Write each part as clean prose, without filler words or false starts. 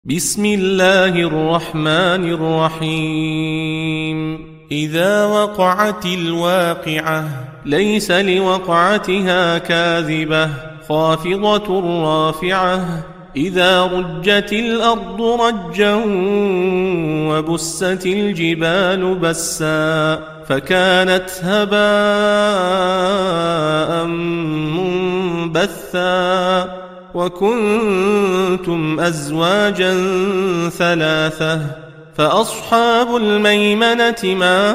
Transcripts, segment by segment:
بسم الله الرحمن الرحيم إذا وقعت الواقعة ليس لوقعتها كاذبة خافضة رافعة إذا رجت الأرض رجا وبست الجبال بسا فكانت هباء منبثا وكنتم أزواجا ثلاثة فأصحاب الميمنة ما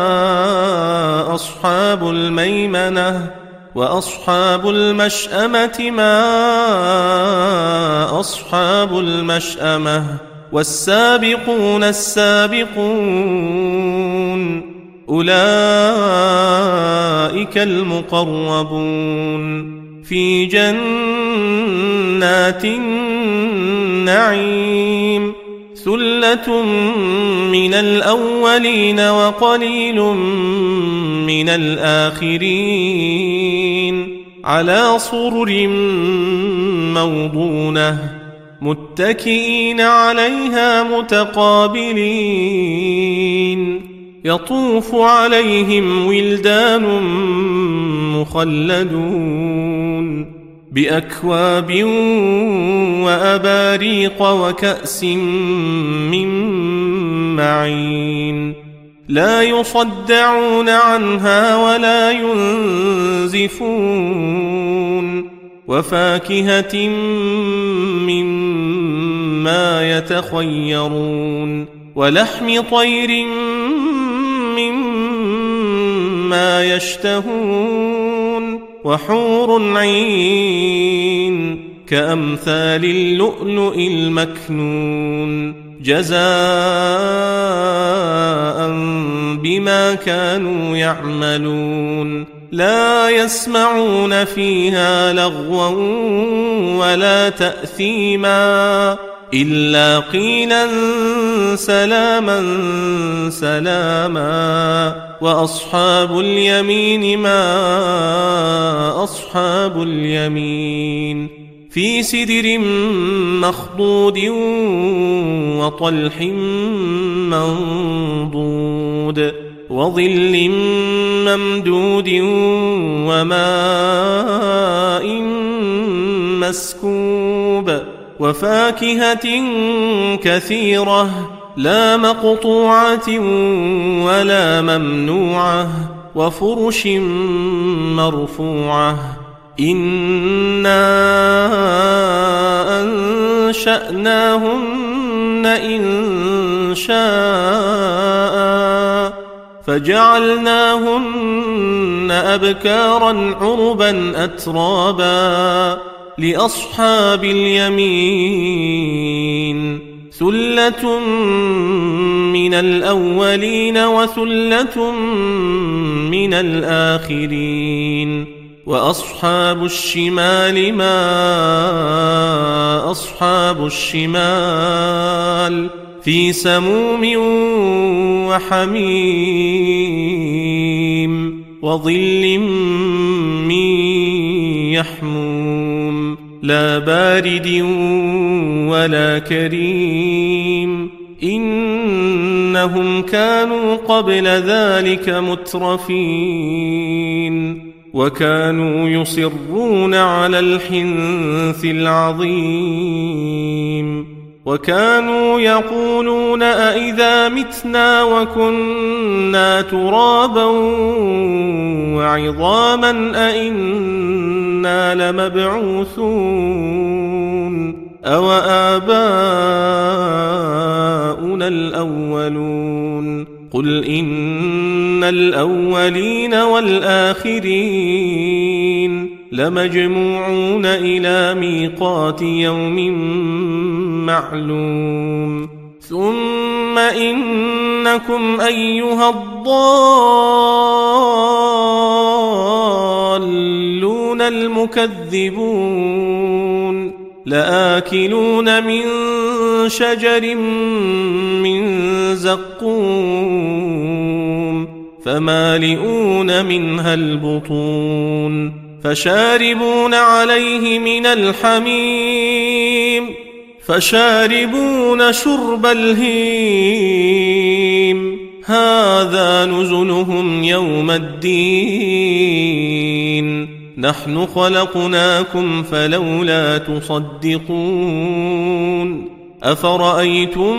أصحاب الميمنة وأصحاب المشأمة ما أصحاب المشأمة والسابقون السابقون أولئك المقربون في جنات النعيم ثلة من الأولين وقليل من الآخرين على سرر موضونة متكئين عليها متقابلين يطوف عليهم ولدان مخلدون بأكواب وأباريق وكأس من معين لا يصدعون عنها ولا ينزفون وفاكهة مما يتخيرون ولحم طير مما يشتهون وحور عين كأمثال اللؤلؤ المكنون جزاء بما كانوا يعملون لا يسمعون فيها لغوا ولا تأثيما إلا قيلا سلاما سلاما وأصحاب اليمين ما أصحاب اليمين في سدر مخضود وطلح منضود وظل ممدود وماء مسكوب وفاكهة كثيرة لا مقطوعة ولا ممنوعة وفرش مرفوعة إنا أنشأناهن إن شاء فجعلناهن أبكارا عربا أترابا لأصحاب اليمين ثلة من الأولين وثلة من الآخرين وأصحاب الشمال ما أصحاب الشمال في سموم وحميم وظل من يحموم لا بارد ولا كريم إنهم كانوا قبل ذلك مترفين وكانوا يصرون على الحنث العظيم وكانوا يقولون أئذا متنا وكنا ترابا وعظاما أئنا لمبعوثون أو آباؤنا الأولون قل إن الأولين والآخرين لمجموعون إلى ميقات يوم معلوم ثم إنكم أيها الضالون المكذبون لآكلون من شجر من زقوم فمالئون منها البطون فشاربون عليه من الحميم فشاربون شرب الهيم هذا نزلهم يوم الدين نحن خلقناكم فلولا تصدقون أفرأيتم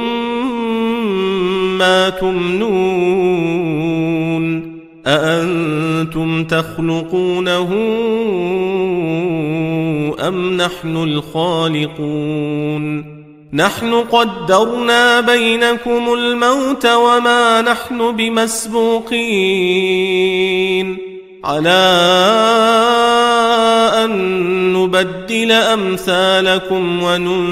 ما تمنون أأنتم تخلقونه أم نحن الخالقون نحن قدرنا بينكم الموت وما نحن بمسبوقين على أن نبدل أمثالكم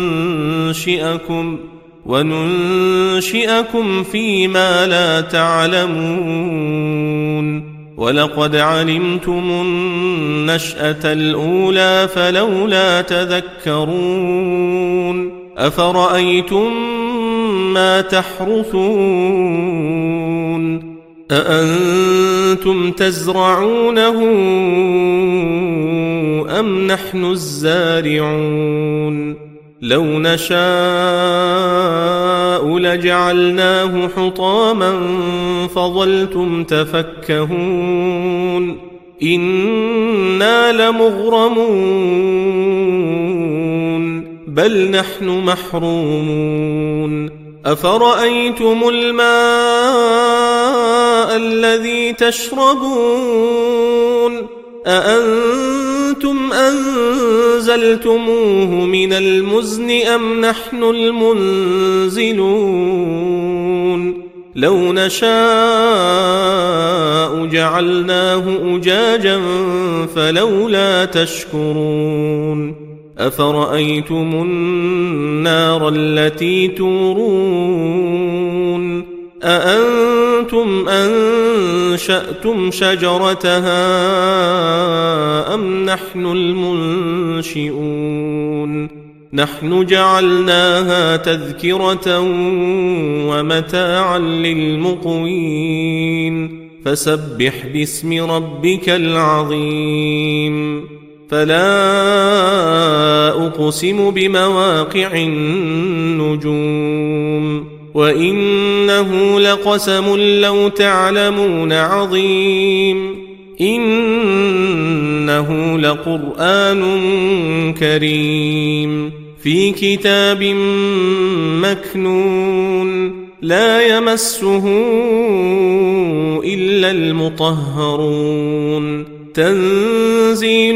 وننشئكم فيما لا تعلمون ولقد علمتم النشأة الأولى فلولا تذكرون أفرأيتم ما تحرثون أأنتم تزرعونه أم نحن الزارعون لو نشاء لجعلناه حطاما فظلتم تفكهون إنا لمغرمون بل نحن محرومون أفرأيتم الماء الذي تشربون أأنتم أنزلتموه من المزن أم نحن المنزلون لو نشاء جعلناه أجاجا فلولا تشكرون أفرأيتم النار التي تورون أأنتم أنشأتم شجرتها أم نحن المنشئون نحن جعلناها تذكرة ومتاعا للمقوين فسبح باسم ربك العظيم فلا أقسم بمواقع النجوم وإنه لقسم لو تعلمون عظيم إنه لقرآن كريم في كتاب مكنون لا يمسه إلا المطهرون تنزيل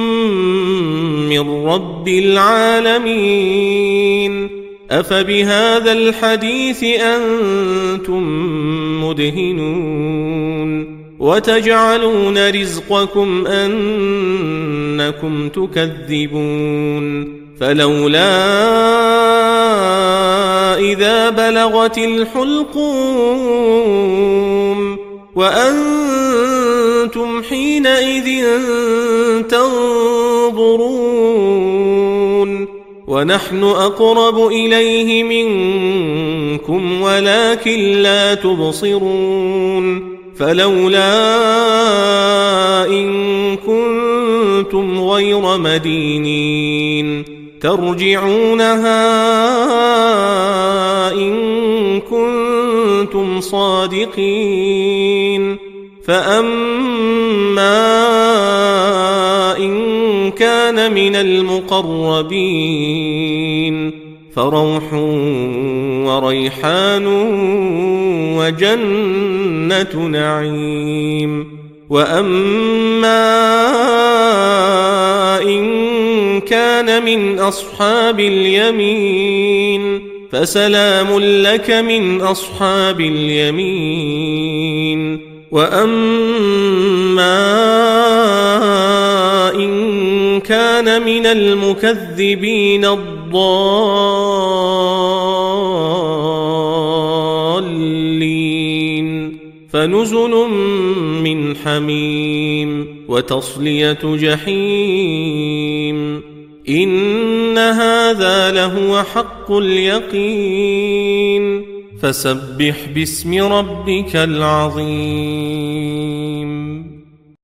من رب العالمين أفبهذا الحديث أنتم مدهنون وتجعلون رزقكم أنكم تكذبون فلولا إذا بلغت الحلقوم وأنتم حينئذ تنظرون ونحن أقرب إليه منكم ولكن لا تبصرون فلولا إن كنتم غير مدينين ترجعونها إن كنتم صادقين فأما إن كان من المقربين فروح وريحان وجنة نعيم وأما إن كان من أصحاب اليمين فسلام لك من أصحاب اليمين وأما إن كان من المكذبين الضالين فنزل من حميم وتصلية جحيم إن هذا لهو حق اليقين فسبح باسم ربك العظيم